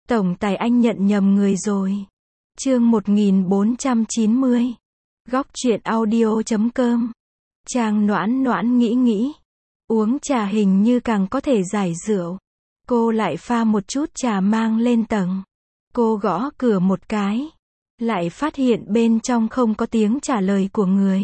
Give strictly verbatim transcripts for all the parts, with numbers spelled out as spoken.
Tổng tài anh nhận nhầm người rồi. Chương một nghìn bốn trăm chín mươi. Góc truyện audio chấm com. Trang Noãn Noãn nghĩ nghĩ. Uống trà hình như càng có thể giải rượu. Cô lại pha một chút trà mang lên tầng. Cô gõ cửa một cái. Lại phát hiện bên trong không có tiếng trả lời của người.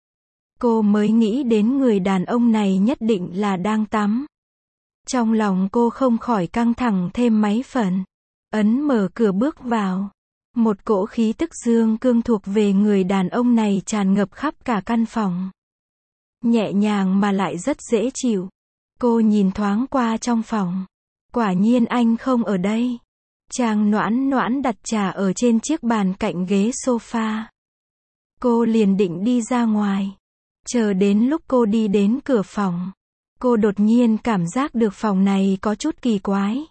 Cô mới nghĩ đến người đàn ông này nhất định là đang tắm. Trong lòng cô không khỏi căng thẳng thêm mấy phần. Ấn mở cửa bước vào. Một cỗ khí tức dương cương thuộc về người đàn ông này tràn ngập khắp cả căn phòng. Nhẹ nhàng mà lại rất dễ chịu. Cô nhìn thoáng qua trong phòng. Quả nhiên anh không ở đây. Trang Noãn Noãn đặt trà ở trên chiếc bàn cạnh ghế sofa. Cô liền định đi ra ngoài. Chờ đến lúc cô đi đến cửa phòng. Cô đột nhiên cảm giác được phòng này có chút kỳ quái.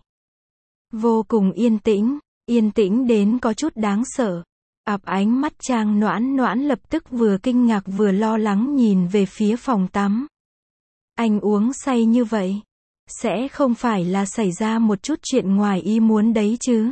Vô cùng yên tĩnh, yên tĩnh đến có chút đáng sợ. Ặp ánh mắt Trang Noãn Noãn lập tức vừa kinh ngạc vừa lo lắng nhìn về phía phòng tắm. Anh uống say như vậy, sẽ không phải là xảy ra một chút chuyện ngoài ý muốn đấy chứ?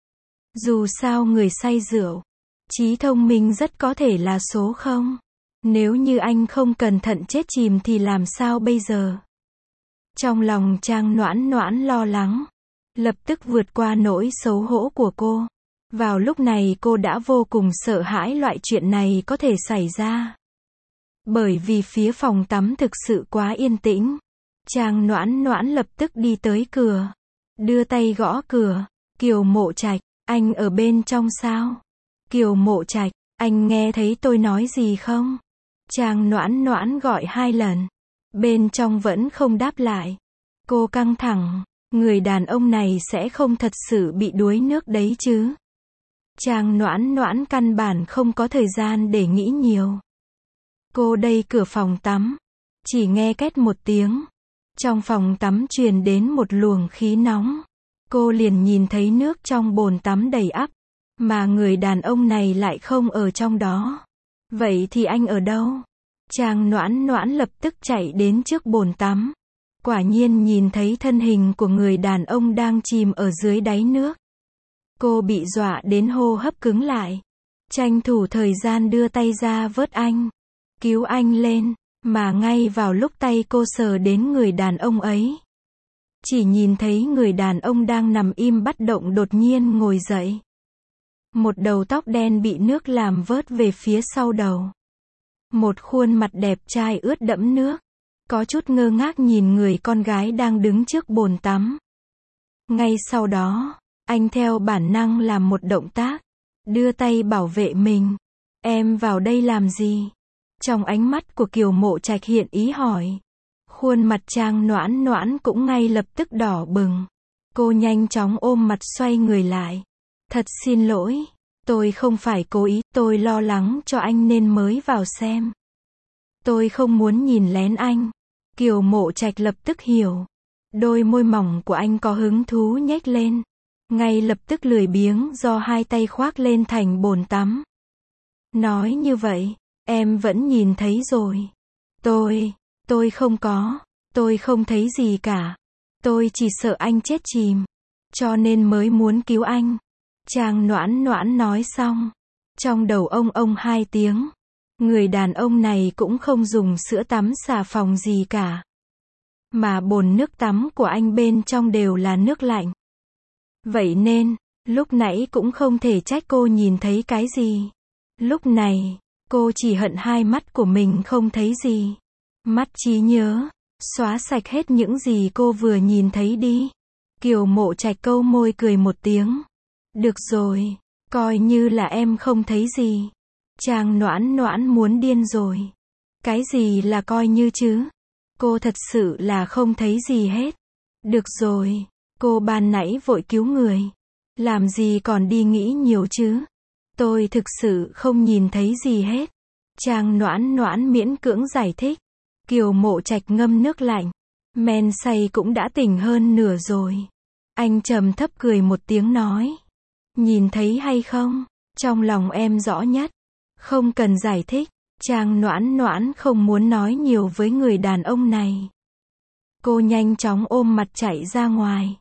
Dù sao người say rượu, trí thông minh rất có thể là số không. Nếu như anh không cẩn thận chết chìm thì làm sao bây giờ? Trong lòng Trang Noãn Noãn lo lắng, lập tức vượt qua nỗi xấu hổ của cô. Vào lúc này cô đã vô cùng sợ hãi loại chuyện này có thể xảy ra. Bởi vì phía phòng tắm thực sự quá yên tĩnh. Trang Noãn Noãn lập tức đi tới cửa. Đưa tay gõ cửa. Kiều Mộ Trạch, anh ở bên trong sao? Kiều Mộ Trạch, anh nghe thấy tôi nói gì không? Trang Noãn Noãn gọi hai lần. Bên trong vẫn không đáp lại. Cô căng thẳng. Người đàn ông này sẽ không thật sự bị đuối nước đấy chứ? Trang Noãn Noãn căn bản không có thời gian để nghĩ nhiều. Cô đẩy cửa phòng tắm. Chỉ nghe két một tiếng. Trong phòng tắm truyền đến một luồng khí nóng. Cô liền nhìn thấy nước trong bồn tắm đầy ắp. Mà người đàn ông này lại không ở trong đó. Vậy thì anh ở đâu? Trang Noãn Noãn lập tức chạy đến trước bồn tắm. Quả nhiên nhìn thấy thân hình của người đàn ông đang chìm ở dưới đáy nước. Cô bị dọa đến hô hấp cứng lại. Tranh thủ thời gian đưa tay ra vớt anh. Cứu anh lên. Mà ngay vào lúc tay cô sờ đến người đàn ông ấy. Chỉ nhìn thấy người đàn ông đang nằm im bất động đột nhiên ngồi dậy. Một đầu tóc đen bị nước làm vớt về phía sau đầu. Một khuôn mặt đẹp trai ướt đẫm nước. Có chút ngơ ngác nhìn người con gái đang đứng trước bồn tắm. Ngay sau đó, anh theo bản năng làm một động tác. Đưa tay bảo vệ mình. Em vào đây làm gì? Trong ánh mắt của Kiều Mộ Trạch hiện ý hỏi. Khuôn mặt Trang Noãn Noãn cũng ngay lập tức đỏ bừng. Cô nhanh chóng ôm mặt xoay người lại. Thật xin lỗi. Tôi không phải cố ý. Tôi lo lắng cho anh nên mới vào xem. Tôi không muốn nhìn lén anh. Kiều Mộ Trạch lập tức hiểu. Đôi môi mỏng của anh có hứng thú nhếch lên. Ngay lập tức lười biếng do hai tay khoác lên thành bồn tắm. Nói như vậy, em vẫn nhìn thấy rồi. Tôi, tôi không có, tôi không thấy gì cả. Tôi chỉ sợ anh chết chìm. Cho nên mới muốn cứu anh. Trang Noãn Noãn nói xong. Trong đầu ông ông hai tiếng. Người đàn ông này cũng không dùng sữa tắm xà phòng gì cả. Mà bồn nước tắm của anh bên trong đều là nước lạnh. Vậy nên, lúc nãy cũng không thể trách cô nhìn thấy cái gì. Lúc này, cô chỉ hận hai mắt của mình không thấy gì. Mắt trí nhớ, xóa sạch hết những gì cô vừa nhìn thấy đi. Kiều Mộ Trạch câu môi cười một tiếng. Được rồi, coi như là em không thấy gì. Trang Noãn Noãn muốn điên rồi. Cái gì là coi như chứ? Cô thật sự là không thấy gì hết. Được rồi, cô ban nãy vội cứu người. Làm gì còn đi nghĩ nhiều chứ? Tôi thực sự không nhìn thấy gì hết. Trang Noãn Noãn miễn cưỡng giải thích. Kiều Mộ Trạch ngâm nước lạnh. Men say cũng đã tỉnh hơn nửa rồi. Anh trầm thấp cười một tiếng nói. Nhìn thấy hay không? Trong lòng em rõ nhất. Không cần giải thích. Trang Noãn Noãn không muốn nói nhiều với người đàn ông này. Cô nhanh chóng ôm mặt chạy ra ngoài.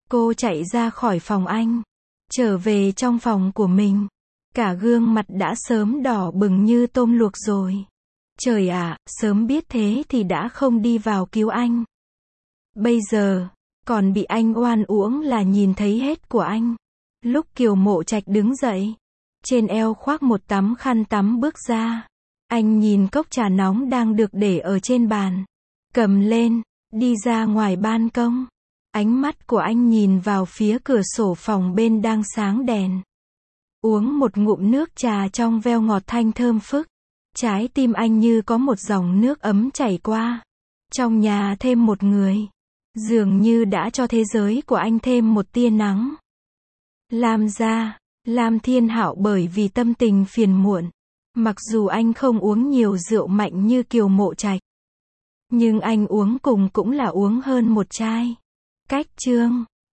Cô chạy ra khỏi phòng anh, trở về trong phòng của mình. Cả gương mặt đã sớm đỏ bừng như tôm luộc rồi. Trời ạ, sớm biết thế thì đã không đi vào cứu anh. Bây giờ, còn bị anh oan uổng là nhìn thấy hết của anh. Lúc Kiều Mộ Trạch đứng dậy, trên eo khoác một tấm khăn tắm bước ra. Anh nhìn cốc trà nóng đang được để ở trên bàn. Cầm lên, đi ra ngoài ban công. Ánh mắt của anh nhìn vào phía cửa sổ phòng bên đang sáng đèn. Uống một ngụm nước trà trong veo ngọt thanh thơm phức. Trái tim anh như có một dòng nước ấm chảy qua. Trong nhà thêm một người. Dường như đã cho thế giới của anh thêm một tia nắng. Lam gia, Lam Thiên Hạo bởi vì tâm tình phiền muộn. Mặc dù anh không uống nhiều rượu mạnh như Kiều Mộ Trạch. Nhưng anh uống cùng cũng là uống hơn một chai. Cách chương